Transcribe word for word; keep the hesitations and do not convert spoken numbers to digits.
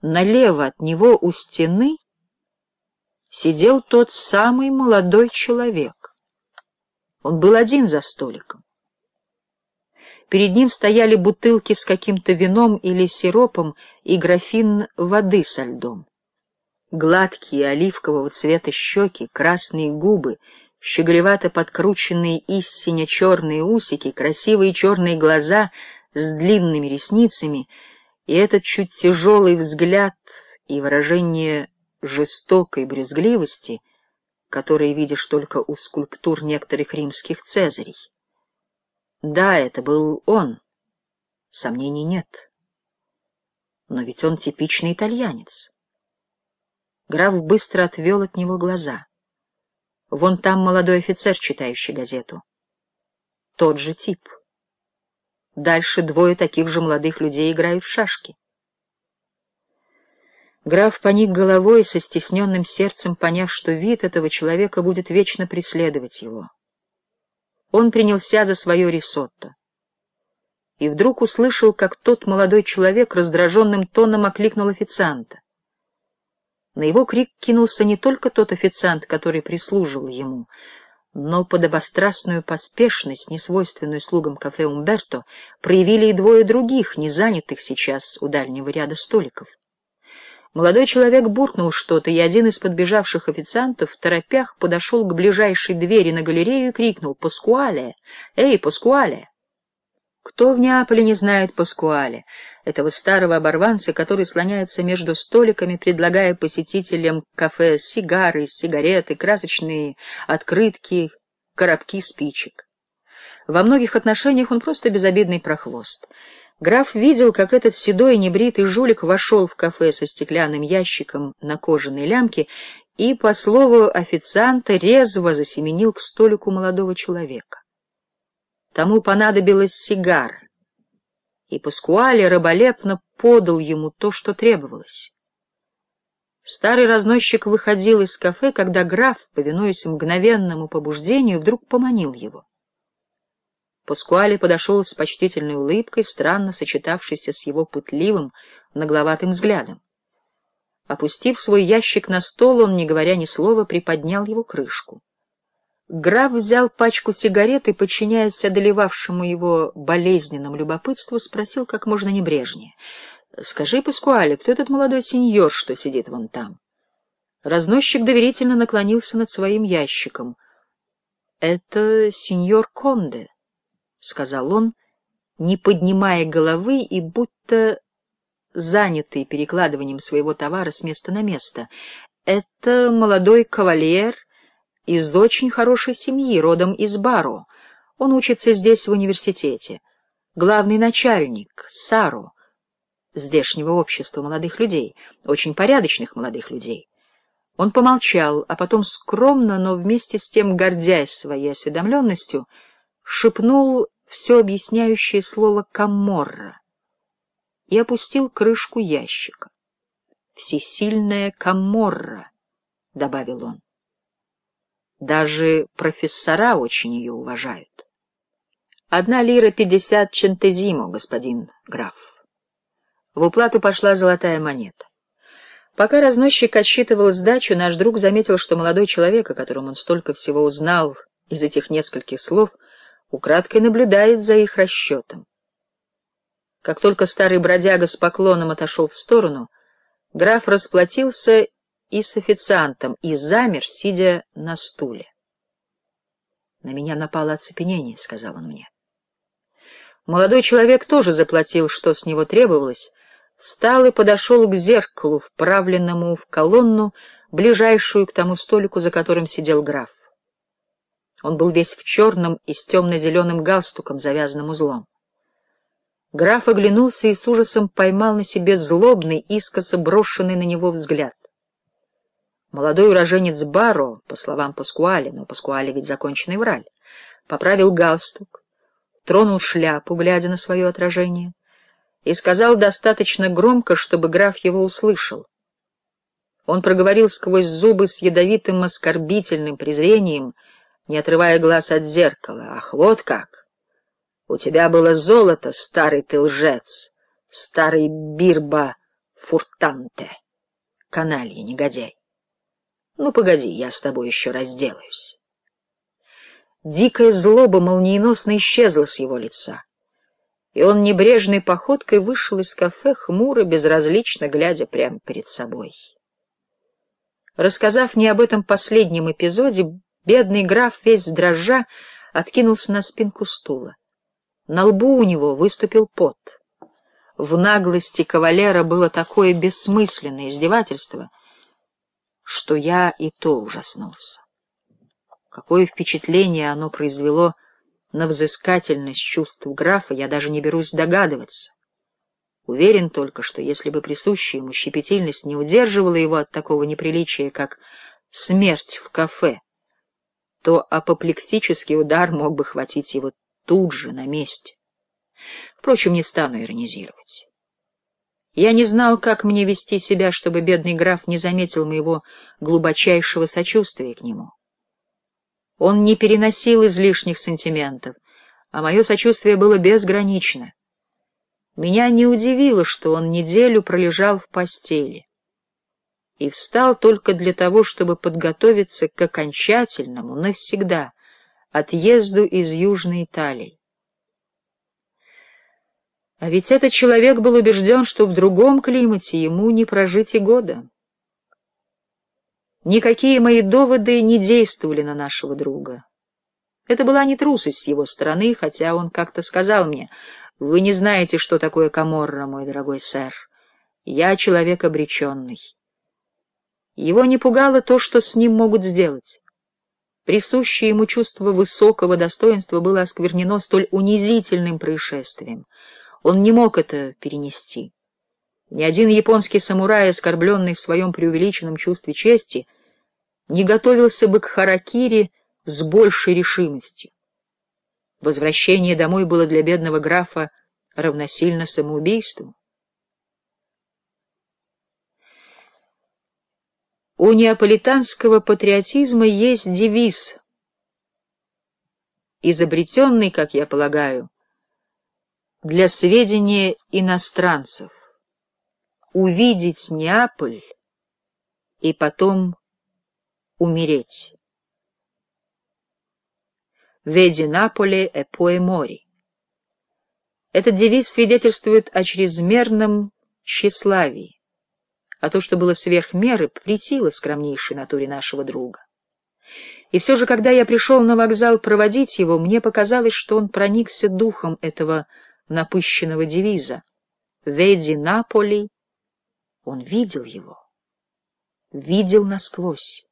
налево от него у стены сидел тот самый молодой человек. Он был один за столиком. Перед ним стояли бутылки с каким-то вином или сиропом и графин воды со льдом. Гладкие оливкового цвета щеки, красные губы, щеголевато подкрученные истинно черные усики, красивые черные глаза с длинными ресницами и этот чуть тяжелый взгляд и выражение жестокой брюзгливости, которые видишь только у скульптур некоторых римских цезарей. Да, это был он, сомнений нет. Но ведь он типичный итальянец. Граф быстро отвел от него глаза. Вон там молодой офицер, читающий газету. Тот же тип. Дальше двое таких же молодых людей играют в шашки. Граф поник головой, со стесненным сердцем поняв, что вид этого человека будет вечно преследовать его. Он принялся за свое рисотто. И вдруг услышал, как тот молодой человек раздраженным тоном окликнул официанта. На его крик кинулся не только тот официант, который прислуживал ему, но подобострастную поспешность, несвойственную слугам кафе «Умберто», проявили и двое других, не занятых сейчас у дальнего ряда столиков. Молодой человек буркнул что-то, и один из подбежавших официантов в торопях подошел к ближайшей двери на галерею и крикнул: «Паскуале! Эй, Паскуале!» Кто в Неаполе не знает Паскуале, этого старого оборванца, который слоняется между столиками, предлагая посетителям кафе сигары, сигареты, красочные открытки, коробки спичек. Во многих отношениях он просто безобидный прохвост. Граф видел, как этот седой небритый жулик вошел в кафе со стеклянным ящиком на кожаной лямке и, по слову официанта, резво засеменил к столику молодого человека. Тому понадобилась сигара, и Паскуале раболепно подал ему то, что требовалось. Старый разносчик выходил из кафе, когда граф, повинуясь мгновенному побуждению, вдруг поманил его. Паскуале подошел с почтительной улыбкой, странно сочетавшейся с его пытливым, нагловатым взглядом. Опустив свой ящик на стол, он, не говоря ни слова, приподнял его крышку. Граф взял пачку сигарет и, подчиняясь одолевавшему его болезненному любопытству, спросил как можно небрежнее: «Скажи, Паскуале, кто этот молодой сеньор, что сидит вон там?» Разносчик доверительно наклонился над своим ящиком. «Это сеньор Конде», — сказал он, не поднимая головы и будто занятый перекладыванием своего товара с места на место. «Это молодой кавалер из очень хорошей семьи, родом из Баро. Он учится здесь в университете. Главный начальник Саро, здешнего общества молодых людей, очень порядочных молодых людей». Он помолчал, а потом скромно, но вместе с тем гордясь своей осведомленностью, шепнул все объясняющее слово «каморра» и опустил крышку ящика. «Всесильная Каморра», — добавил он. «Даже профессора очень ее уважают. Одна лира пятьдесят чентезимо, господин граф». В уплату пошла золотая монета. Пока разносчик отсчитывал сдачу, наш друг заметил, что молодой человек, о котором он столько всего узнал из этих нескольких слов, украдкой наблюдает за их расчетом. Как только старый бродяга с поклоном отошел в сторону, граф расплатился и с официантом, и замер, сидя на стуле. «На меня напало оцепенение», — сказал он мне. Молодой человек тоже заплатил, что с него требовалось, встал и подошел к зеркалу, вправленному в колонну, ближайшую к тому столику, за которым сидел граф. Он был весь в черном и с темно-зеленым галстуком, завязанным узлом. Граф оглянулся и с ужасом поймал на себе злобный, искоса брошенный на него взгляд. Молодой уроженец Баро, по словам Паскуале, но Паскуале ведь законченный враль, поправил галстук, тронул шляпу, глядя на свое отражение, и сказал достаточно громко, чтобы граф его услышал. Он проговорил сквозь зубы с ядовитым оскорбительным презрением, не отрывая глаз от зеркала: «Ах, вот как! У тебя было золото, старый ты лжец, старый Бирба фуртанте, каналья, негодяй. Ну, погоди, я с тобой еще разделаюсь. Дикая злоба молниеносно исчезла с его лица, и он небрежной походкой вышел из кафе, хмуро, безразлично глядя прямо перед собой. Рассказав мне об этом последнем эпизоде, бедный граф весь дрожа откинулся на спинку стула. На лбу у него выступил пот. В наглости кавалера было такое бессмысленное издевательство, что я и то ужаснулся. Какое впечатление оно произвело на взыскательность чувств графа, я даже не берусь догадываться. Уверен только, что если бы присущая ему щепетильность не удерживала его от такого неприличия, как смерть в кафе, то апоплексический удар мог бы хватить его тут же, на месте. Впрочем, не стану иронизировать. Я не знал, как мне вести себя, чтобы бедный граф не заметил моего глубочайшего сочувствия к нему. Он не переносил излишних сантиментов, а мое сочувствие было безгранично. Меня не удивило, что он неделю пролежал в постели и встал только для того, чтобы подготовиться к окончательному, навсегда, отъезду из Южной Италии. А ведь этот человек был убежден, что в другом климате ему не прожить и года. Никакие мои доводы не действовали на нашего друга. Это была не трусость с его стороны, хотя он как-то сказал мне: «Вы не знаете, что такое Каморра, мой дорогой сэр. Я человек обреченный». Его не пугало то, что с ним могут сделать. Присущее ему чувство высокого достоинства было осквернено столь унизительным происшествием. Он не мог это перенести. Ни один японский самурай, оскорбленный в своем преувеличенном чувстве чести, не готовился бы к харакири с большей решимостью. Возвращение домой было для бедного графа равносильно самоубийству. У неаполитанского патриотизма есть девиз, изобретенный, как я полагаю, для сведения иностранцев: увидеть Неаполь и потом умереть. «Веди Наполе e poi mori». Этот девиз свидетельствует о чрезмерном тщеславии, а то, что было сверх меры, претило скромнейшей натуре нашего друга. И все же, когда я пришел на вокзал проводить его, мне показалось, что он проникся духом этого напыщенного девиза. «Веди Наполи». Он видел его, видел насквозь.